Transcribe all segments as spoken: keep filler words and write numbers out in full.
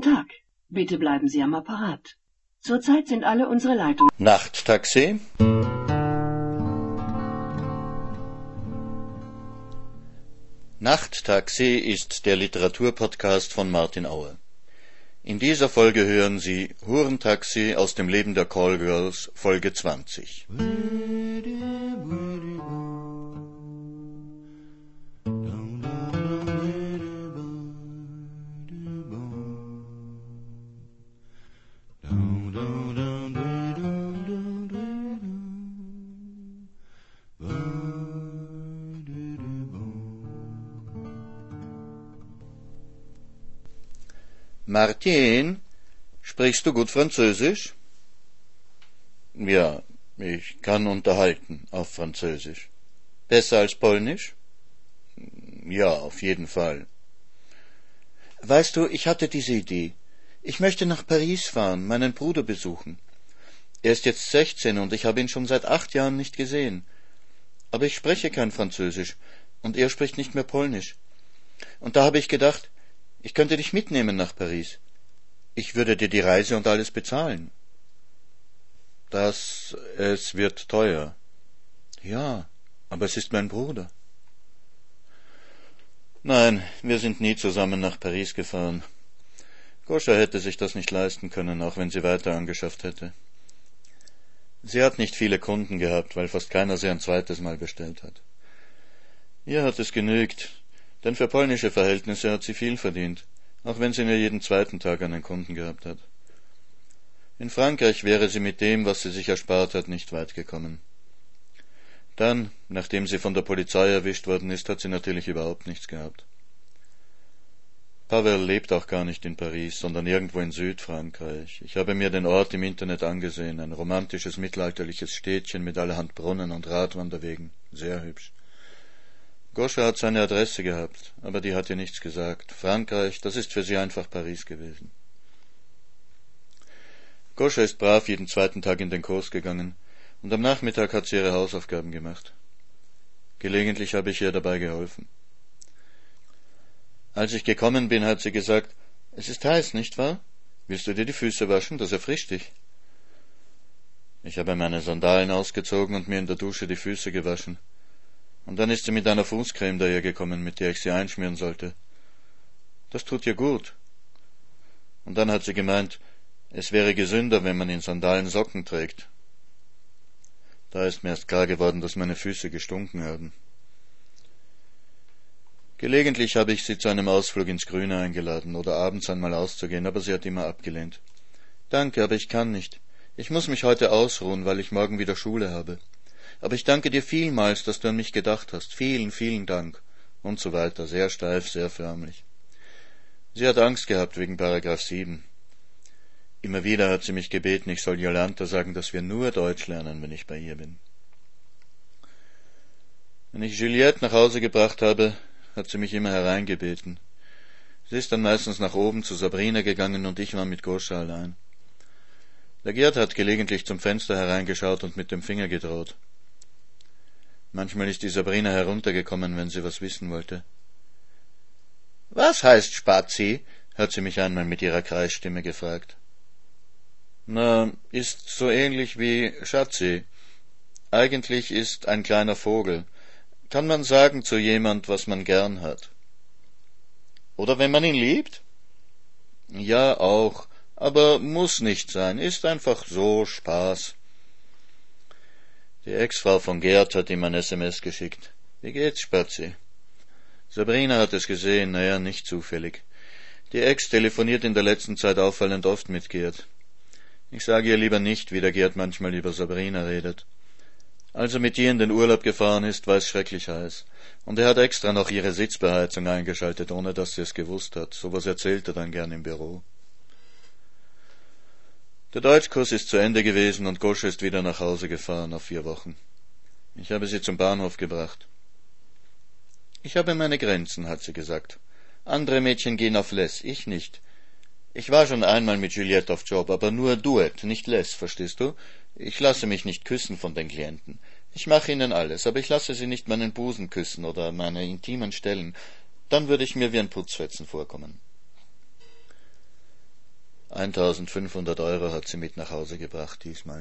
Tag. Bitte bleiben Sie am Apparat. Zurzeit sind alle unsere Leitungen... Nachttaxi? Nachttaxi ist der Literaturpodcast von Martin Auer. In dieser Folge hören Sie Hurentaxi aus dem Leben der Callgirls, Folge zwanzig. Martin, sprichst du gut Französisch? Ja, ich kann unterhalten auf Französisch. Besser als Polnisch? Ja, auf jeden Fall. Weißt du, ich hatte diese Idee. Ich möchte nach Paris fahren, meinen Bruder besuchen. Er ist jetzt sechzehn und ich habe ihn schon seit acht Jahren nicht gesehen. Aber ich spreche kein Französisch und er spricht nicht mehr Polnisch. Und da habe ich gedacht, ich könnte dich mitnehmen nach Paris. Ich würde dir die Reise und alles bezahlen. Das, es wird teuer. Ja, aber es ist mein Bruder. Nein, wir sind nie zusammen nach Paris gefahren. Goscha hätte sich das nicht leisten können, auch wenn sie weiter angeschafft hätte. Sie hat nicht viele Kunden gehabt, weil fast keiner sie ein zweites Mal bestellt hat. Ihr hat es genügt, denn für polnische Verhältnisse hat sie viel verdient, auch wenn sie nur jeden zweiten Tag einen Kunden gehabt hat. In Frankreich wäre sie mit dem, was sie sich erspart hat, nicht weit gekommen. Dann, nachdem sie von der Polizei erwischt worden ist, hat sie natürlich überhaupt nichts gehabt. Pavel lebt auch gar nicht in Paris, sondern irgendwo in Südfrankreich. Ich habe mir den Ort im Internet angesehen, ein romantisches mittelalterliches Städtchen mit allerhand Brunnen und Radwanderwegen, sehr hübsch. Goscha hat seine Adresse gehabt, aber die hat ihr nichts gesagt. Frankreich, das ist für sie einfach Paris gewesen. Goscha ist brav jeden zweiten Tag in den Kurs gegangen, und am Nachmittag hat sie ihre Hausaufgaben gemacht. Gelegentlich habe ich ihr dabei geholfen. Als ich gekommen bin, hat sie gesagt, es ist heiß, nicht wahr? Willst du dir die Füße waschen? Das erfrischt dich. Ich habe meine Sandalen ausgezogen und mir in der Dusche die Füße gewaschen. Und dann ist sie mit einer Fußcreme daher gekommen, mit der ich sie einschmieren sollte. Das tut ihr gut. Und dann hat sie gemeint, es wäre gesünder, wenn man in Sandalen Socken trägt. Da ist mir erst klar geworden, dass meine Füße gestunken haben. Gelegentlich habe ich sie zu einem Ausflug ins Grüne eingeladen oder abends einmal auszugehen, aber sie hat immer abgelehnt. Danke, aber ich kann nicht. Ich muss mich heute ausruhen, weil ich morgen wieder Schule habe. Aber ich danke dir vielmals, dass du an mich gedacht hast. Vielen, vielen Dank. Und so weiter, sehr steif, sehr förmlich. Sie hat Angst gehabt wegen Paragraph sieben. Immer wieder hat sie mich gebeten, ich soll Jolanta sagen, dass wir nur Deutsch lernen, wenn ich bei ihr bin. Wenn ich Juliette nach Hause gebracht habe, hat sie mich immer hereingebeten. Sie ist dann meistens nach oben zu Sabrina gegangen und ich war mit Goscha allein. Der Gerd hat gelegentlich zum Fenster hereingeschaut und mit dem Finger gedroht. Manchmal ist die Sabrina heruntergekommen, wenn sie was wissen wollte. »Was heißt Spazi?« hat sie mich einmal mit ihrer Kreisstimme gefragt. »Na, ist so ähnlich wie Schatzi. Eigentlich ist ein kleiner Vogel. Kann man sagen zu jemand, was man gern hat.« »Oder wenn man ihn liebt?« »Ja, auch, aber muss nicht sein, ist einfach so Spaß.« Die Ex-Frau von Gerd hat ihm ein S M S geschickt. »Wie geht's, Spazi?« Sabrina hat es gesehen, naja, nicht zufällig. Die Ex telefoniert in der letzten Zeit auffallend oft mit Gerd. Ich sage ihr lieber nicht, wie der Gerd manchmal über Sabrina redet. Als er mit ihr in den Urlaub gefahren ist, war es schrecklich heiß. Und er hat extra noch ihre Sitzbeheizung eingeschaltet, ohne dass sie es gewusst hat. Sowas erzählt er dann gern im Büro. Der Deutschkurs ist zu Ende gewesen und Goscha ist wieder nach Hause gefahren auf vier Wochen. Ich habe sie zum Bahnhof gebracht. »Ich habe meine Grenzen«, hat sie gesagt. »Andere Mädchen gehen auf Les, ich nicht. Ich war schon einmal mit Juliette auf Job, aber nur Duett, nicht Les, verstehst du? Ich lasse mich nicht küssen von den Klienten. Ich mache ihnen alles, aber ich lasse sie nicht meinen Busen küssen oder meine intimen Stellen. Dann würde ich mir wie ein Putzfetzen vorkommen.« eintausendfünfhundert Euro hat sie mit nach Hause gebracht diesmal.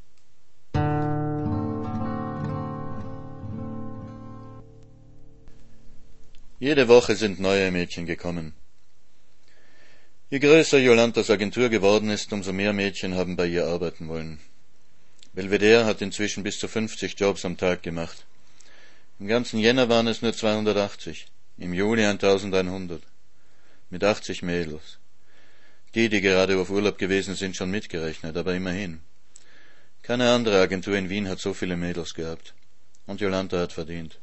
Jede Woche sind neue Mädchen gekommen. Je größer Jolantas Agentur geworden ist, umso mehr Mädchen haben bei ihr arbeiten wollen. Belvedere hat inzwischen bis zu fünfzig Jobs am Tag gemacht. Im ganzen Jänner waren es nur zweihundertachtzig, im Juli eintausendeinhundert. Mit achtzig Mädels. Die, die gerade auf Urlaub gewesen sind, schon mitgerechnet, aber immerhin. Keine andere Agentur in Wien hat so viele Mädels gehabt. Und Jolanta hat verdient.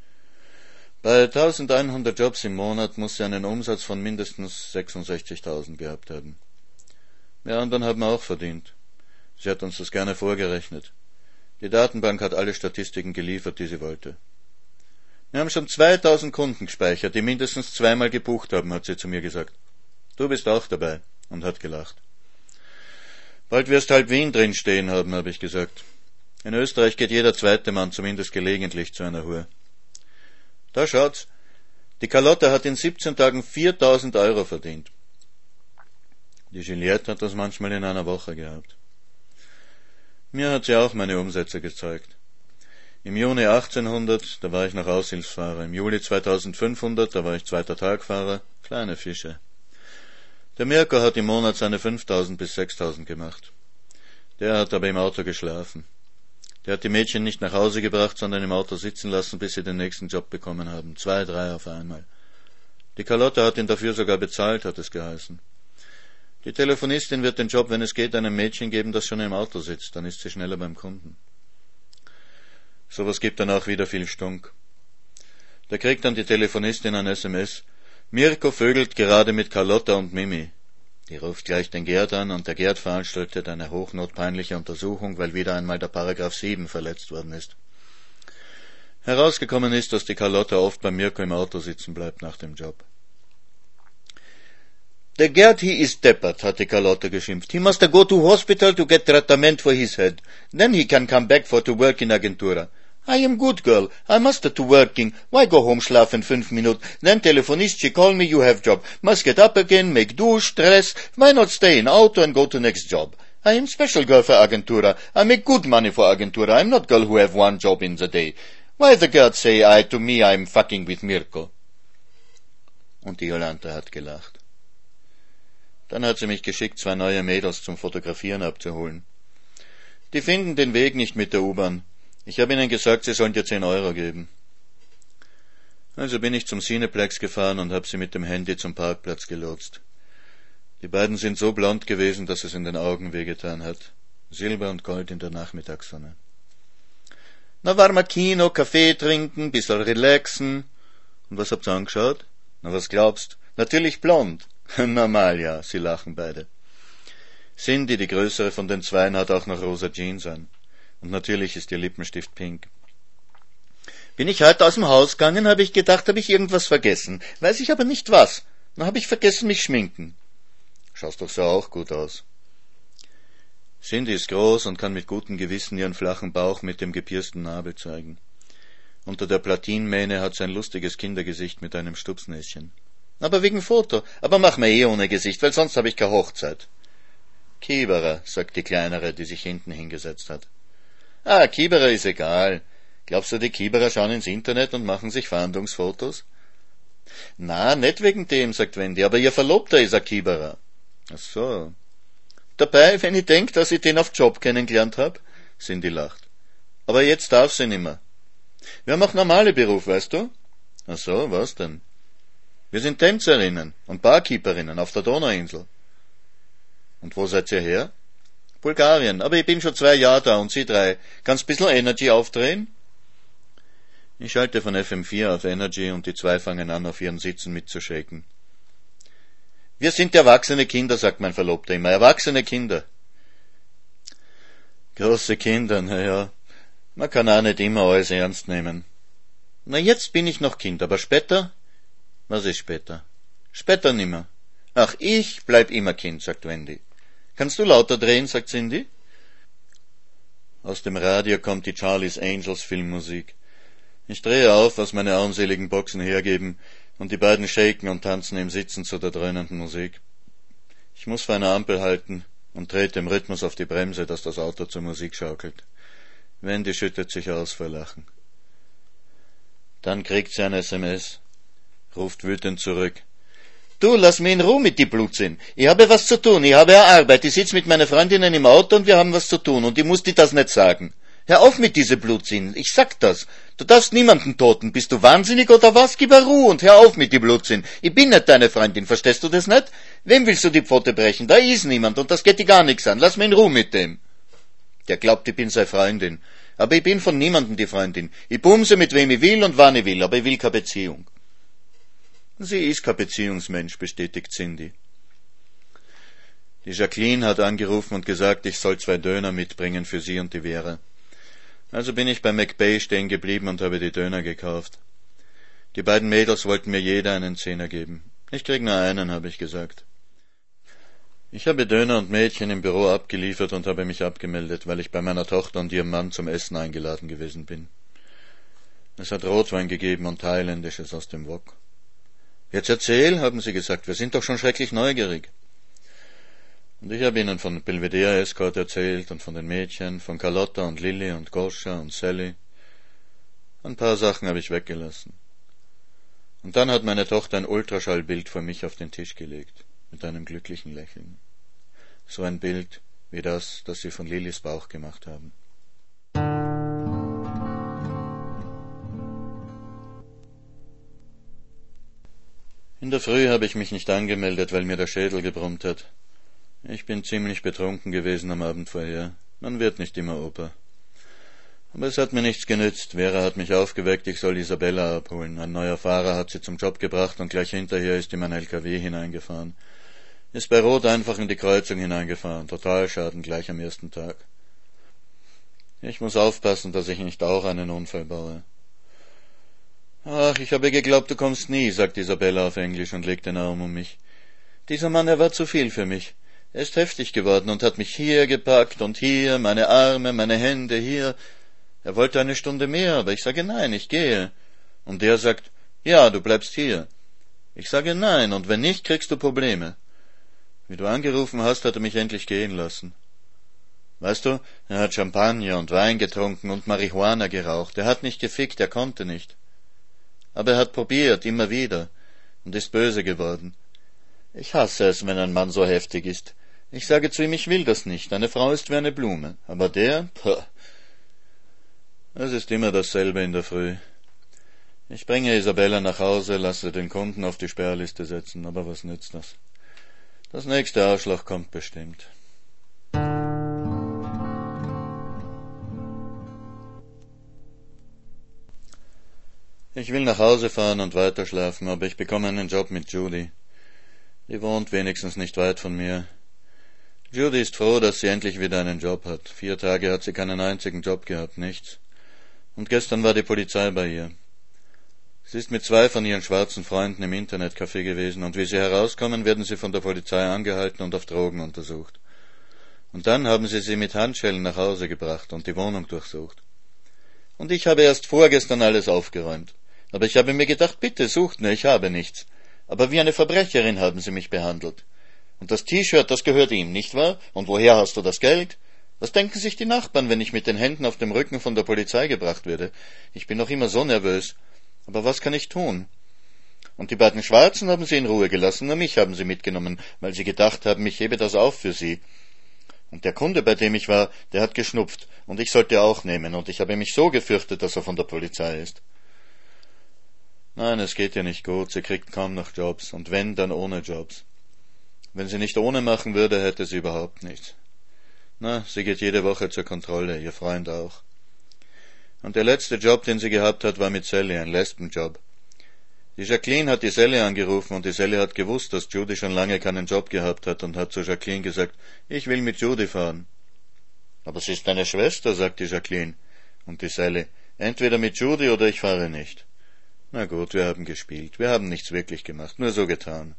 Bei eintausendeinhundert Jobs im Monat muss sie einen Umsatz von mindestens sechsundsechzigtausend gehabt haben. Wir anderen haben auch verdient. Sie hat uns das gerne vorgerechnet. Die Datenbank hat alle Statistiken geliefert, die sie wollte. Wir haben schon zweitausend Kunden gespeichert, die mindestens zweimal gebucht haben, hat sie zu mir gesagt. Du bist auch dabei, und hat gelacht. Bald wirst halb Wien drin stehen haben, habe ich gesagt. In Österreich geht jeder zweite Mann zumindest gelegentlich zu einer Hure. Da schaut's. Die Carlotta hat in siebzehn Tagen viertausend Euro verdient. Die Juliette hat das manchmal in einer Woche gehabt. Mir hat sie auch meine Umsätze gezeigt. Im Juni achtzehnhundert, da war ich noch Aushilfsfahrer. Im Juli zweitausendfünfhundert, da war ich zweiter Tagfahrer. Kleine Fische. Der Mirko hat im Monat seine fünftausend bis sechstausend gemacht. Der hat aber im Auto geschlafen. Der hat die Mädchen nicht nach Hause gebracht, sondern im Auto sitzen lassen, bis sie den nächsten Job bekommen haben. Zwei, drei auf einmal. Die Carlotta hat ihn dafür sogar bezahlt, hat es geheißen. Die Telefonistin wird den Job, wenn es geht, einem Mädchen geben, das schon im Auto sitzt. Dann ist sie schneller beim Kunden. Sowas gibt dann auch wieder viel Stunk. Da kriegt dann die Telefonistin ein S M S. Mirko vögelt gerade mit Carlotta und Mimi. Die ruft gleich den Gerd an und der Gerd veranstaltet eine hochnotpeinliche Untersuchung, weil wieder einmal der Paragraph sieben verletzt worden ist. Herausgekommen ist, dass die Carlotta oft bei Mirko im Auto sitzen bleibt nach dem Job. Der Gerd, he is deppert, hat die Carlotta geschimpft. He must go to hospital to get treatment for his head. Then he can come back for to work in Agentura. I am good girl. I must to working. Why go home schlafen fünf Minuten? Then telefonist, she call me, you have job. Must get up again, make do, stress. Why not stay in auto and go to next job? I am special girl for Agentura. I make good money for Agentura. I'm not girl who have one job in the day. Why the girl say I to me I'm fucking with Mirko? Und die Jolanta hat gelacht. Dann hat sie mich geschickt, zwei neue Mädels zum Fotografieren abzuholen. Die finden den Weg nicht mit der U-Bahn. Ich habe ihnen gesagt, sie sollen dir zehn Euro geben. Also bin ich zum Cineplex gefahren und habe sie mit dem Handy zum Parkplatz gelotst. Die beiden sind so blond gewesen, dass es in den Augen wehgetan hat. Silber und Gold in der Nachmittagssonne. Na, warmer Kino, Kaffee trinken, bisschen relaxen. Und was habt ihr angeschaut? Na, was glaubst? Natürlich blond. Normal, ja, sie lachen beide. Cindy, die größere von den Zweien, hat auch noch rosa Jeans an. Und natürlich ist ihr Lippenstift pink. Bin ich heute aus dem Haus gegangen, habe ich gedacht, habe ich irgendwas vergessen. Weiß ich aber nicht was. Dann habe ich vergessen, mich schminken. Schaust doch so auch gut aus. Cindy ist groß und kann mit gutem Gewissen ihren flachen Bauch mit dem gepiersten Nabel zeigen. Unter der Platinmähne hat sie ein lustiges Kindergesicht mit einem Stupsnäschen. Aber wegen Foto. Aber mach mir eh ohne Gesicht, weil sonst habe ich keine Hochzeit. Kieberer, sagt die Kleinere, die sich hinten hingesetzt hat. Ah, Kieberer ist egal. Glaubst du, die Kieberer schauen ins Internet und machen sich Fahndungsfotos? Na, nicht wegen dem, sagt Wendy, aber ihr Verlobter ist ein Kieberer. Ach so. Dabei, wenn ich denk, dass ich den auf Job kennengelernt hab, Cindy lacht. Aber jetzt darf sie nimmer. Wir haben auch normale Beruf, weißt du? Ach so, was denn? Wir sind Tänzerinnen und Barkeeperinnen auf der Donauinsel. Und wo seid ihr her? Bulgarien, aber ich bin schon zwei Jahre da und Sie drei. Kannst bisschen Energy aufdrehen? Ich schalte von F M vier auf Energy und die zwei fangen an, auf ihren Sitzen mitzuschaken. Wir sind erwachsene Kinder, sagt mein Verlobter immer. Erwachsene Kinder. Große Kinder, na ja. Man kann auch nicht immer alles ernst nehmen. Na, jetzt bin ich noch Kind, aber später? Was ist später? Später nimmer. Ach, ich bleib immer Kind, sagt Wendy. Kannst du lauter drehen, sagt Cindy. Aus dem Radio kommt die Charlie's Angels Filmmusik. Ich drehe auf, was meine armseligen Boxen hergeben, und die beiden shaken und tanzen im Sitzen zu der dröhnenden Musik. Ich muss vor einer Ampel halten und trete im Rhythmus auf die Bremse, dass das Auto zur Musik schaukelt. Wendy schüttet sich aus vor Lachen. Dann kriegt sie ein S M S, ruft wütend zurück. Du, lass mich in Ruhe mit die Blutsinn. Ich habe was zu tun, ich habe Arbeit, ich sitze mit meinen Freundinnen im Auto und wir haben was zu tun und ich muss dir das nicht sagen. Hör auf mit diese Blutsinn, ich sag das. Du darfst niemanden toten, bist du wahnsinnig oder was? Gib her Ruhe und hör auf mit die Blutsinn. Ich bin nicht deine Freundin, verstehst du das nicht? Wem willst du die Pfote brechen? Da ist niemand und das geht dir gar nichts an, lass mich in Ruhe mit dem. Der glaubt, ich bin seine Freundin. Aber ich bin von niemandem die Freundin. Ich bumse mit wem ich will und wann ich will, aber ich will keine Beziehung. Sie ist kein Beziehungsmensch, bestätigt Cindy. Die Jacqueline hat angerufen und gesagt, ich soll zwei Döner mitbringen für sie und die Vera. Also bin ich bei McBay stehen geblieben und habe die Döner gekauft. Die beiden Mädels wollten mir jeder einen Zehner geben. Ich krieg nur einen, habe ich gesagt. Ich habe Döner und Mädchen im Büro abgeliefert und habe mich abgemeldet, weil ich bei meiner Tochter und ihrem Mann zum Essen eingeladen gewesen bin. Es hat Rotwein gegeben und Thailändisches aus dem Wok. Jetzt erzähl, haben sie gesagt, wir sind doch schon schrecklich neugierig. Und ich habe ihnen von Belvedere Escort erzählt und von den Mädchen, von Carlotta und Lilly und Goscha und Sally. Ein paar Sachen habe ich weggelassen. Und dann hat meine Tochter ein Ultraschallbild vor mich auf den Tisch gelegt, mit einem glücklichen Lächeln. So ein Bild wie das, das sie von Lillys Bauch gemacht haben. In der Früh habe ich mich nicht angemeldet, weil mir der Schädel gebrummt hat. Ich bin ziemlich betrunken gewesen am Abend vorher. Man wird nicht immer Opa. Aber es hat mir nichts genützt. Vera hat mich aufgeweckt, ich soll Isabella abholen. Ein neuer Fahrer hat sie zum Job gebracht und gleich hinterher ist ihm ein L K W hineingefahren. Ist bei Rot einfach in die Kreuzung hineingefahren. Totalschaden gleich am ersten Tag. Ich muss aufpassen, dass ich nicht auch einen Unfall baue. »Ach, ich habe geglaubt, du kommst nie«, sagt Isabella auf Englisch und legt den Arm um mich. »Dieser Mann, er war zu viel für mich. Er ist heftig geworden und hat mich hier gepackt und hier, meine Arme, meine Hände, hier. Er wollte eine Stunde mehr, aber ich sage nein, ich gehe. Und er sagt, ja, du bleibst hier. Ich sage nein, und wenn nicht, kriegst du Probleme. Wie du angerufen hast, hat er mich endlich gehen lassen. Weißt du, er hat Champagner und Wein getrunken und Marihuana geraucht. Er hat nicht gefickt, er konnte nicht. Aber er hat probiert, immer wieder, und ist böse geworden. Ich hasse es, wenn ein Mann so heftig ist. Ich sage zu ihm, ich will das nicht, eine Frau ist wie eine Blume. Aber der, puh. Es ist immer dasselbe in der Früh. Ich bringe Isabella nach Hause, lasse den Kunden auf die Sperrliste setzen, aber was nützt das? Das nächste Arschloch kommt bestimmt. Ich will nach Hause fahren und weiterschlafen, aber ich bekomme einen Job mit Judy. Die wohnt wenigstens nicht weit von mir. Judy ist froh, dass sie endlich wieder einen Job hat. Vier Tage hat sie keinen einzigen Job gehabt, nichts. Und gestern war die Polizei bei ihr. Sie ist mit zwei von ihren schwarzen Freunden im Internetcafé gewesen, und wie sie herauskommen, werden sie von der Polizei angehalten und auf Drogen untersucht. Und dann haben sie sie mit Handschellen nach Hause gebracht und die Wohnung durchsucht. Und ich habe erst vorgestern alles aufgeräumt. Aber ich habe mir gedacht, bitte, sucht nur, ich habe nichts. Aber wie eine Verbrecherin haben sie mich behandelt. Und das T-Shirt, das gehört ihm, nicht wahr? Und woher hast du das Geld? Was denken sich die Nachbarn, wenn ich mit den Händen auf dem Rücken von der Polizei gebracht werde? Ich bin noch immer so nervös. Aber was kann ich tun? Und die beiden Schwarzen haben sie in Ruhe gelassen, nur mich haben sie mitgenommen, weil sie gedacht haben, ich hebe das auf für sie. Und der Kunde, bei dem ich war, der hat geschnupft, und ich sollte auch nehmen, und ich habe mich so gefürchtet, dass er von der Polizei ist. Nein, es geht ihr nicht gut, sie kriegt kaum noch Jobs, und wenn, dann ohne Jobs. Wenn sie nicht ohne machen würde, hätte sie überhaupt nichts. Na, sie geht jede Woche zur Kontrolle, ihr Freund auch. Und der letzte Job, den sie gehabt hat, war mit Sally, ein Lesbenjob. Die Jacqueline hat die Sally angerufen, und die Sally hat gewusst, dass Judy schon lange keinen Job gehabt hat, und hat zu Jacqueline gesagt, ich will mit Judy fahren. Aber sie ist deine Schwester, sagt die Jacqueline. Und die Sally, entweder mit Judy oder ich fahre nicht. Na gut, wir haben gespielt, wir haben nichts wirklich gemacht, nur so getan.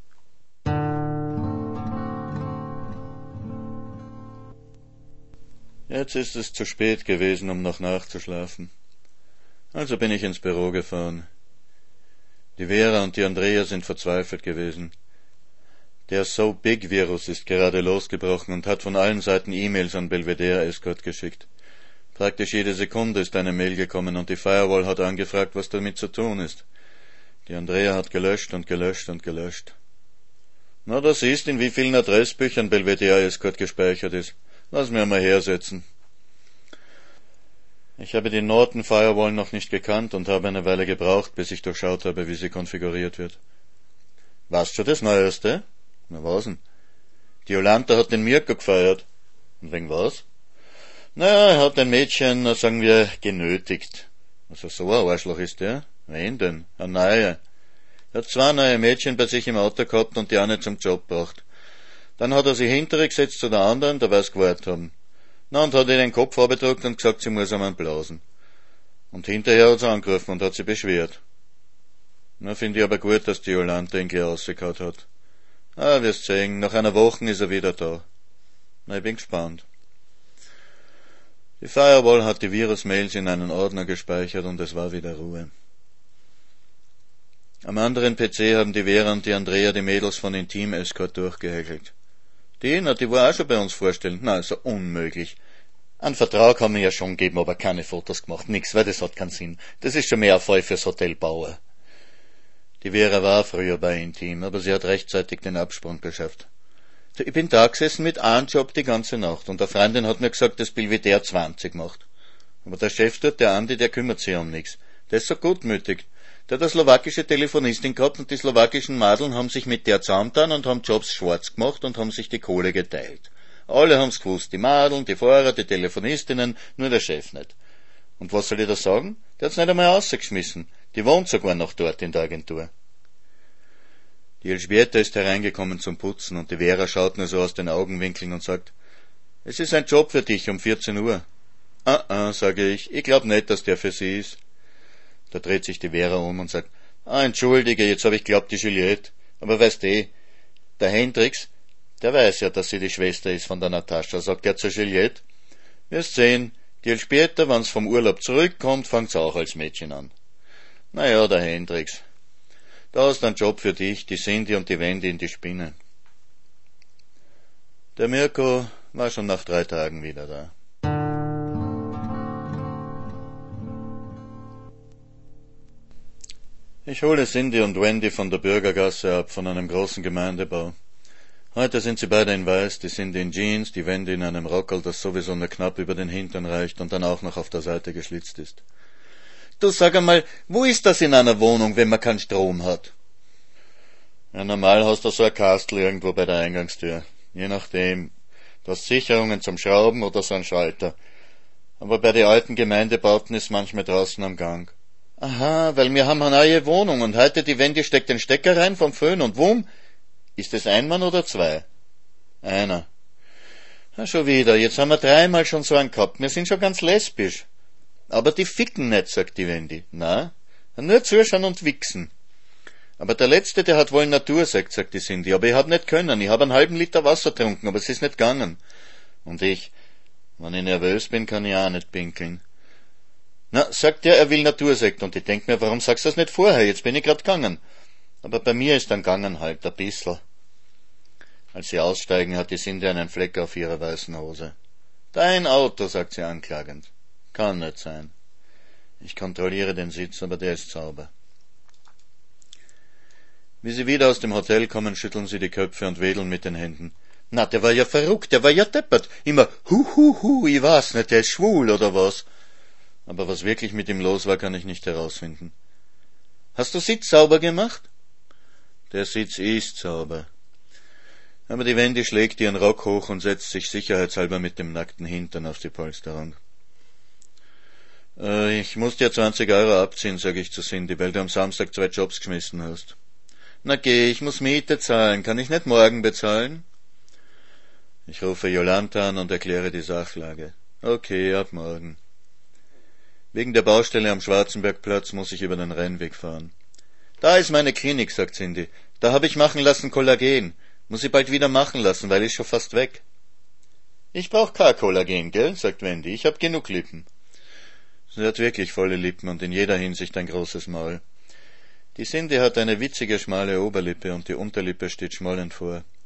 Jetzt ist es zu spät gewesen, um noch nachzuschlafen. Also bin ich ins Büro gefahren. Die Vera und die Andrea sind verzweifelt gewesen. Der So-Big-Virus ist gerade losgebrochen und hat von allen Seiten E-Mails an Belvedere Escort geschickt. Praktisch jede Sekunde ist eine Mail gekommen und die Firewall hat angefragt, was damit zu tun ist. Die Andrea hat gelöscht und gelöscht und gelöscht. Na, das ist, in wie vielen Adressbüchern Belvedere Escort gespeichert ist. Lass mir mal hersetzen. Ich habe die Norton Firewall noch nicht gekannt und habe eine Weile gebraucht, bis ich durchschaut habe, wie sie konfiguriert wird. Weißt schon das Neueste? Na was denn? Die Jolanta hat den Mirko gefeiert. Und wegen was? Naja, er hat ein Mädchen, sagen wir, genötigt. Also so ein Arschloch ist der? Wen denn? Eine neue. Er hat zwei neue Mädchen bei sich im Auto gehabt und die eine zum Job gebracht. Dann hat er sie hinterher gesetzt zu der anderen, da weiß gewartet haben. Na, und hat ihr den Kopf abgedruckt und gesagt, sie muss einmal blasen. Und hinterher hat sie angerufen und hat sie beschwert. Na, finde ich aber gut, dass die Jolanta ihn gleich rausgehauen hat. Ah, wirst sehen, nach einer Woche ist er wieder da. Na, ich bin gespannt. Die Firewall hat die Virus-Mails in einen Ordner gespeichert und es war wieder Ruhe. Am anderen P C haben die Vera und die Andrea die Mädels von Intim Escort durchgehäkelt. Die, na, die war auch schon bei uns vorstellen. Na, also unmöglich. Einen Vertrag haben wir ja schon gegeben, aber keine Fotos gemacht. Nix, weil das hat keinen Sinn. Das ist schon mehr ein Fall fürs Hotelbauer. Die Vera war früher bei Intim, aber sie hat rechtzeitig den Absprung geschafft. Ich bin da gesessen mit einem Job die ganze Nacht und eine Freundin hat mir gesagt, dass Belvedere zwanzig macht. Aber der Chef dort, der Andi, der kümmert sich um nichts. Der ist so gutmütig. Der hat eine slowakische Telefonistin gehabt und die slowakischen Madeln haben sich mit der zusammengetan und haben Jobs schwarz gemacht und haben sich die Kohle geteilt. Alle haben's gewusst, die Madeln, die Fahrer, die Telefonistinnen, nur der Chef nicht. Und was soll ich da sagen? Der hat's nicht einmal rausgeschmissen. Die wohnt sogar noch dort in der Agentur. Die Elżbieta ist hereingekommen zum Putzen und die Vera schaut nur so aus den Augenwinkeln und sagt, es ist ein Job für dich um vierzehn Uhr. Ah, ah, sage ich, ich glaub nicht, dass der für sie ist. Da dreht sich die Vera um und sagt, ah, entschuldige, jetzt hab ich glaubt, die Juliette. Aber weißt eh, der Hendrix, der weiß ja, dass sie die Schwester ist von der Natascha, sagt er zur Juliette. Wirst sehen, die Elżbieta, wenn's vom Urlaub zurückkommt, fangt's auch als Mädchen an. Na ja, der Hendrix. Da ist ein Job für dich, die Cindy und die Wendy in die Spinne. Der Mirko war schon nach drei Tagen wieder da. Ich hole Cindy und Wendy von der Bürgergasse ab, von einem großen Gemeindebau. Heute sind sie beide in Weiß, die Cindy in Jeans, die Wendy in einem Rockerl, das sowieso nur knapp über den Hintern reicht und dann auch noch auf der Seite geschlitzt ist. Du, sag einmal, wo ist das in einer Wohnung, wenn man keinen Strom hat? Ja, normal hast du so ein Kastel irgendwo bei der Eingangstür. Je nachdem. Du hast Sicherungen zum Schrauben oder so einen Schalter. Aber bei den alten Gemeindebauten ist manchmal draußen am Gang. Aha, weil wir haben eine neue Wohnung und heute die Wendy steckt den Stecker rein vom Föhn und wumm, ist es ein Mann oder zwei? Einer. Na, schon wieder, jetzt haben wir dreimal schon so einen gehabt, wir sind schon ganz lesbisch. Aber die ficken nicht, sagt die Wendy. Na, nur zuschauen und wichsen. Aber der Letzte, der hat wohl Natursex, sagt die Cindy, aber ich hab nicht können, ich hab einen halben Liter Wasser getrunken, aber es ist nicht gegangen. Und ich, wenn ich nervös bin, kann ich auch nicht pinkeln. Na, sagt er, er will Natursekt, und ich denk mir, warum sagst du das nicht vorher, jetzt bin ich grad gegangen. Aber bei mir ist dann gegangen halt, ein bissl. Als sie aussteigen, hat die Cindy einen Fleck auf ihrer weißen Hose. Dein Auto, sagt sie anklagend. Kann nicht sein. Ich kontrolliere den Sitz, aber der ist sauber. Wie sie wieder aus dem Hotel kommen, schütteln sie die Köpfe und wedeln mit den Händen. Na, der war ja verrückt, der war ja deppert. Immer, hu, hu, hu, ich weiß nicht, der ist schwul oder was. Aber was wirklich mit ihm los war, kann ich nicht herausfinden. Hast du Sitz sauber gemacht? Der Sitz ist sauber. Aber die Wendy schlägt ihren Rock hoch und setzt sich sicherheitshalber mit dem nackten Hintern auf die Polsterung. Äh, ich muss dir zwanzig Euro abziehen, sage ich zu Cindy, weil du am Samstag zwei Jobs geschmissen hast. Na geh, ich muss Miete zahlen, kann ich nicht morgen bezahlen? Ich rufe Jolanta an und erkläre die Sachlage. Okay, ab morgen. Wegen der Baustelle am Schwarzenbergplatz muss ich über den Rennweg fahren. Da ist meine Klinik, sagt Cindy. Da habe ich machen lassen Kollagen. Muss ich bald wieder machen lassen, weil ist schon fast weg. Ich brauch kein Kollagen, gell, sagt Wendy. Ich hab genug Lippen. Sie hat wirklich volle Lippen und in jeder Hinsicht ein großes Maul. Die Cindy hat eine witzige schmale Oberlippe und die Unterlippe steht schmollend vor.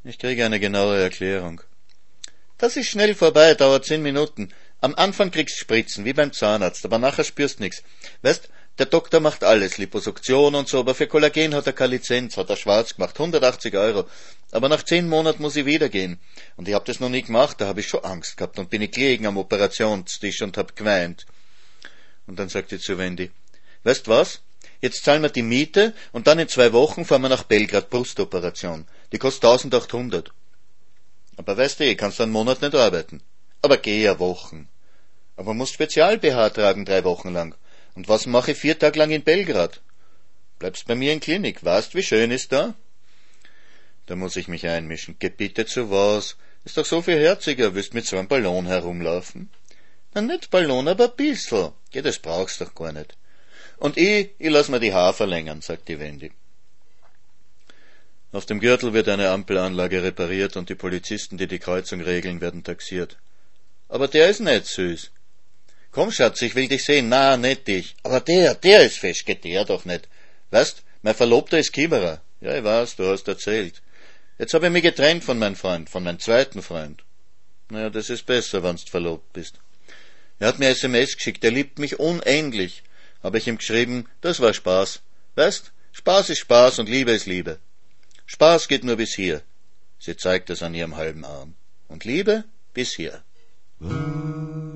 Ich kriege eine genaue Erklärung. Das ist schnell vorbei, dauert zehn Minuten. Am Anfang kriegst Spritzen, wie beim Zahnarzt, aber nachher spürst nix. Weißt, der Doktor macht alles, Liposuktion und so, aber für Kollagen hat er keine Lizenz, hat er schwarz gemacht, hundertachtzig Euro. Aber nach zehn Monaten muss ich wieder gehen. Und ich hab das noch nie gemacht, da hab ich schon Angst gehabt und bin ich gelegen am Operationstisch und hab geweint. Und dann sagt sie zu Wendy, weißt was? Jetzt zahlen wir die Miete und dann in zwei Wochen fahren wir nach Belgrad, Brustoperation. Die kostet eintausendachthundert. Aber weißt du, ich kannst einen Monat nicht arbeiten. Aber geh ja Wochen. Aber musst Spezial-B H tragen drei Wochen lang. Und was mache ich vier Tage lang in Belgrad? Bleibst bei mir in Klinik, weißt, wie schön ist da? Da muss ich mich einmischen. Geh bitte zu was? Ist doch so viel herziger, willst mit so einem Ballon herumlaufen? Na, nicht Ballon, aber ein bissl. Geh, das brauchst doch gar nicht. Und ich, ich lass mir die Haare verlängern, sagt die Wendy. Auf dem Gürtel wird eine Ampelanlage repariert und die Polizisten, die die Kreuzung regeln, werden taxiert. Aber der ist nicht süß. Komm, Schatz, ich will dich sehen. Na, nicht dich. Aber der, der ist fest, geht der doch nicht. Weißt, mein Verlobter ist Kieberer. Ja, ich weiß, du hast erzählt. Jetzt habe ich mich getrennt von meinem Freund, von meinem zweiten Freund. Naja, das ist besser, wenn's du verlobt bist. Er hat mir S M S geschickt, er liebt mich unendlich. Habe ich ihm geschrieben, das war Spaß. Weißt, Spaß ist Spaß und Liebe ist Liebe. Spaß geht nur bis hier. Sie zeigt es an ihrem halben Arm. Und Liebe bis hier.